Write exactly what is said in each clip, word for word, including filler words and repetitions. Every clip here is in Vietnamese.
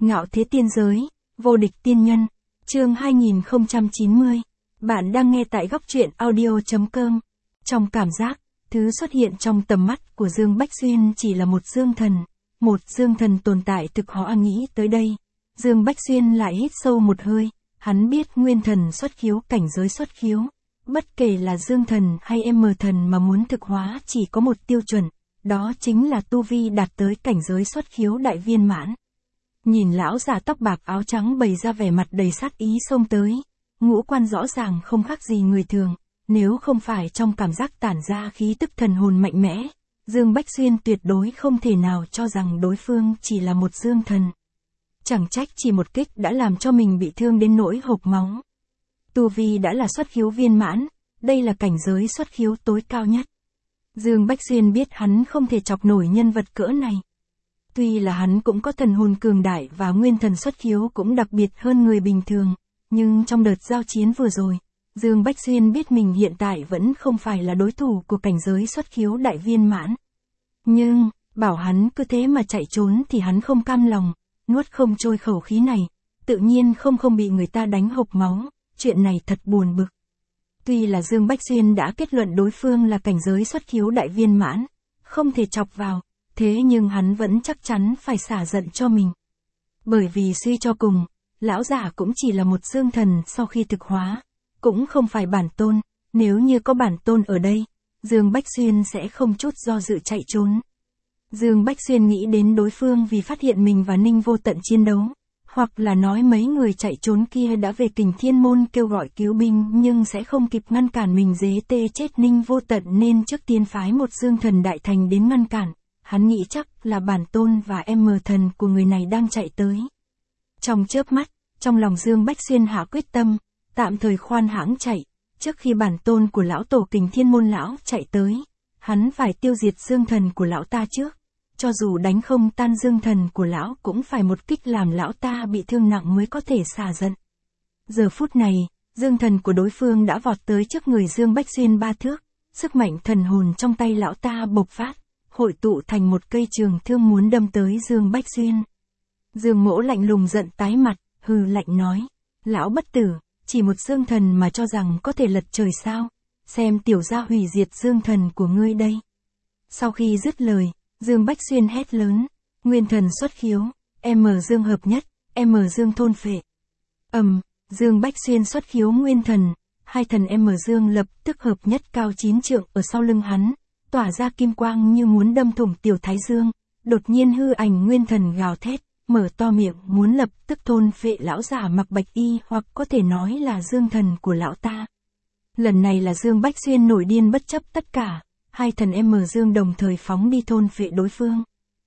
Ngạo thế tiên giới, vô địch tiên nhân, chương hai nghìn không trăm chín mươi. Bạn đang nghe tại góc truyện audio.com. Trong cảm giác, thứ xuất hiện trong tầm mắt của Dương Bách Xuyên chỉ là một dương thần. Một dương thần tồn tại thực họ nghĩ tới đây. Dương Bách Xuyên lại hít sâu một hơi, hắn biết nguyên thần xuất khiếu cảnh giới xuất khiếu. Bất kể là dương thần hay em thần mà muốn thực hóa chỉ có một tiêu chuẩn, đó chính là tu vi đạt tới cảnh giới xuất khiếu đại viên mãn. Nhìn lão già tóc bạc áo trắng bày ra vẻ mặt đầy sát ý xông tới, ngũ quan rõ ràng không khác gì người thường, nếu không phải trong cảm giác tản ra khí tức thần hồn mạnh mẽ, Dương Bách Xuyên tuyệt đối không thể nào cho rằng đối phương chỉ là một dương thần. Chẳng trách chỉ một kích đã làm cho mình bị thương đến nỗi hộc máu. Tu vi đã là xuất khiếu viên mãn, đây là cảnh giới xuất khiếu tối cao nhất. Dương Bách Xuyên biết hắn không thể chọc nổi nhân vật cỡ này. Tuy là hắn cũng có thần hồn cường đại và nguyên thần xuất khiếu cũng đặc biệt hơn người bình thường, nhưng trong đợt giao chiến vừa rồi, Dương Bách Xuyên biết mình hiện tại vẫn không phải là đối thủ của cảnh giới xuất khiếu đại viên mãn. Nhưng, bảo hắn cứ thế mà chạy trốn thì hắn không cam lòng, nuốt không trôi khẩu khí này, tự nhiên không không bị người ta đánh hộc máu, chuyện này thật buồn bực. Tuy là Dương Bách Xuyên đã kết luận đối phương là cảnh giới xuất khiếu đại viên mãn, không thể chọc vào, thế nhưng hắn vẫn chắc chắn phải xả giận cho mình. Bởi vì suy cho cùng, lão giả cũng chỉ là một dương thần sau khi thực hóa, cũng không phải bản tôn, nếu như có bản tôn ở đây, Dương Bách Xuyên sẽ không chút do dự chạy trốn. Dương Bách Xuyên nghĩ đến đối phương vì phát hiện mình và Ninh Vô Tận chiến đấu, hoặc là nói mấy người chạy trốn kia đã về Kình Thiên Môn kêu gọi cứu binh nhưng sẽ không kịp ngăn cản mình dế tê chết Ninh Vô Tận nên trước tiên phái một dương thần đại thành đến ngăn cản. Hắn nghĩ chắc là bản tôn và em thần của người này đang chạy tới. Trong chớp mắt, trong lòng Dương Bách Xuyên hạ quyết tâm, tạm thời khoan hãng chạy, trước khi bản tôn của lão tổ Kình Thiên Môn lão chạy tới, hắn phải tiêu diệt dương thần của lão ta trước. Cho dù đánh không tan dương thần của lão cũng phải một kích làm lão ta bị thương nặng mới có thể xả giận. Giờ phút này, dương thần của đối phương đã vọt tới trước người Dương Bách Xuyên ba thước, sức mạnh thần hồn trong tay lão ta bộc phát, hội tụ thành một cây trường thương muốn đâm tới Dương Bách Xuyên. Dương Mỗ lạnh lùng giận tái mặt, hừ lạnh nói, lão bất tử, chỉ một dương thần mà cho rằng có thể lật trời sao, xem tiểu gia hủy diệt dương thần của ngươi đây. Sau khi dứt lời, Dương Bách Xuyên hét lớn, nguyên thần xuất khiếu, M Dương hợp nhất, M Dương thôn phệ. Ầm, um, Dương Bách Xuyên xuất khiếu nguyên thần, hai thần M Dương lập tức hợp nhất cao chín trượng ở sau lưng hắn, tỏa ra kim quang như muốn đâm thủng tiểu thái dương, đột nhiên hư ảnh nguyên thần gào thét, mở to miệng muốn lập tức thôn phệ lão giả mặc bạch y hoặc có thể nói là dương thần của lão ta. Lần này là Dương Bách Xuyên nổi điên bất chấp tất cả. Hai thần M Dương đồng thời phóng đi thôn phệ đối phương.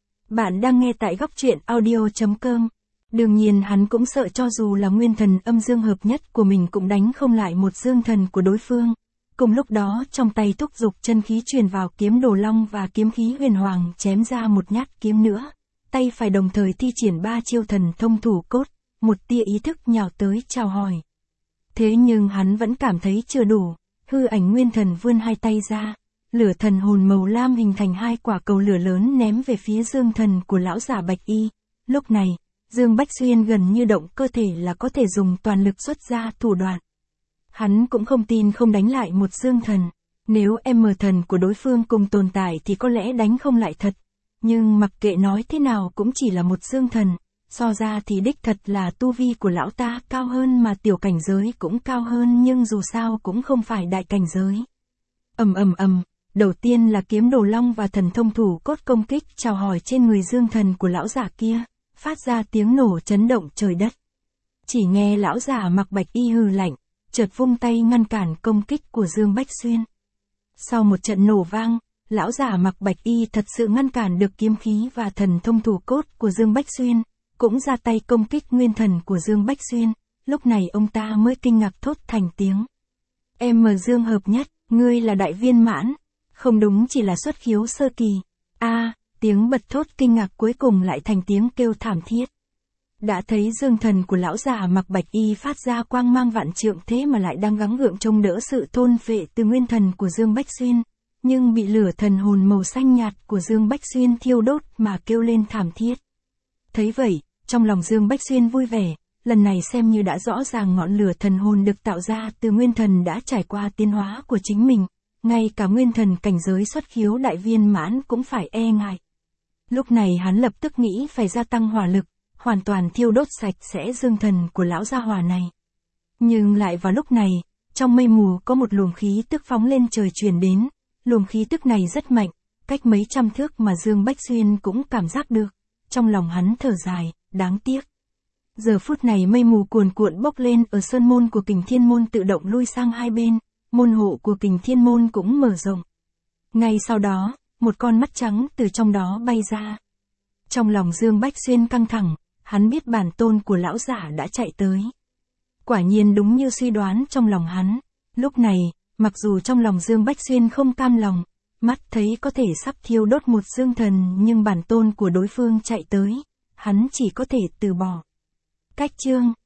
Bạn đang nghe tại góc truyện audio.com. Đương nhiên hắn cũng sợ cho dù là nguyên thần âm dương hợp nhất của mình cũng đánh không lại một dương thần của đối phương. Cùng lúc đó trong tay thúc dục chân khí truyền vào kiếm đồ long và kiếm khí huyền hoàng chém ra một nhát kiếm nữa. Tay phải đồng thời thi triển ba chiêu thần thông thủ cốt, một tia ý thức nhào tới chào hỏi. Thế nhưng hắn vẫn cảm thấy chưa đủ, hư ảnh nguyên thần vươn hai tay ra. Lửa thần hồn màu lam hình thành hai quả cầu lửa lớn ném về phía dương thần của lão giả bạch y. Lúc này, Dương Bách Xuyên gần như động cơ thể là có thể dùng toàn lực xuất ra thủ đoạn. Hắn cũng không tin không đánh lại một dương thần. Nếu em thần của đối phương cùng tồn tại thì có lẽ đánh không lại thật. Nhưng mặc kệ nói thế nào cũng chỉ là một dương thần. So ra thì đích thật là tu vi của lão ta cao hơn mà tiểu cảnh giới cũng cao hơn nhưng dù sao cũng không phải đại cảnh giới. Ầm ầm ầm. Đầu tiên là kiếm đồ long và thần thông thủ cốt công kích chào hỏi trên người dương thần của lão giả kia, phát ra tiếng nổ chấn động trời đất. Chỉ nghe lão giả mặc bạch y hừ lạnh, chợt vung tay ngăn cản công kích của Dương Bách Xuyên. Sau một trận nổ vang, lão giả mặc bạch y thật sự ngăn cản được kiếm khí và thần thông thủ cốt của Dương Bách Xuyên, cũng ra tay công kích nguyên thần của Dương Bách Xuyên, lúc này ông ta mới kinh ngạc thốt thành tiếng. M Dương hợp nhất, ngươi là đại viên mãn. Không đúng chỉ là xuất khiếu sơ kỳ. A, à, tiếng bật thốt kinh ngạc cuối cùng lại thành tiếng kêu thảm thiết. Đã thấy dương thần của lão già mặc bạch y phát ra quang mang vạn trượng thế mà lại đang gắng gượng trông đỡ sự thôn phệ từ nguyên thần của Dương Bách Xuyên, nhưng bị lửa thần hồn màu xanh nhạt của Dương Bách Xuyên thiêu đốt mà kêu lên thảm thiết. Thấy vậy, Trong lòng Dương Bách Xuyên vui vẻ, lần này xem như đã rõ ràng ngọn lửa thần hồn được tạo ra từ nguyên thần đã trải qua tiến hóa của chính mình, ngay cả nguyên thần cảnh giới xuất khiếu đại viên mãn cũng phải e ngại. Lúc này hắn lập tức nghĩ phải gia tăng hỏa lực, hoàn toàn thiêu đốt sạch sẽ dương thần của lão gia hỏa này. Nhưng lại vào lúc này, trong mây mù có một luồng khí tức phóng lên trời truyền đến, luồng khí tức này rất mạnh, cách mấy trăm thước mà Dương Bách Xuyên cũng cảm giác được, trong lòng hắn thở dài, đáng tiếc. Giờ phút này mây mù cuồn cuộn bốc lên ở sơn môn của Kình Thiên Môn tự động lui sang hai bên, môn hộ của Kình Thiên Môn cũng mở rộng. Ngay sau đó, một con mắt trắng từ trong đó bay ra. Trong lòng Dương Bách Xuyên căng thẳng, hắn biết bản tôn của lão giả đã chạy tới. Quả nhiên đúng như suy đoán trong lòng hắn, lúc này, mặc dù trong lòng Dương Bách Xuyên không cam lòng, mắt thấy có thể sắp thiêu đốt một dương thần nhưng bản tôn của đối phương chạy tới, hắn chỉ có thể từ bỏ. Cách chương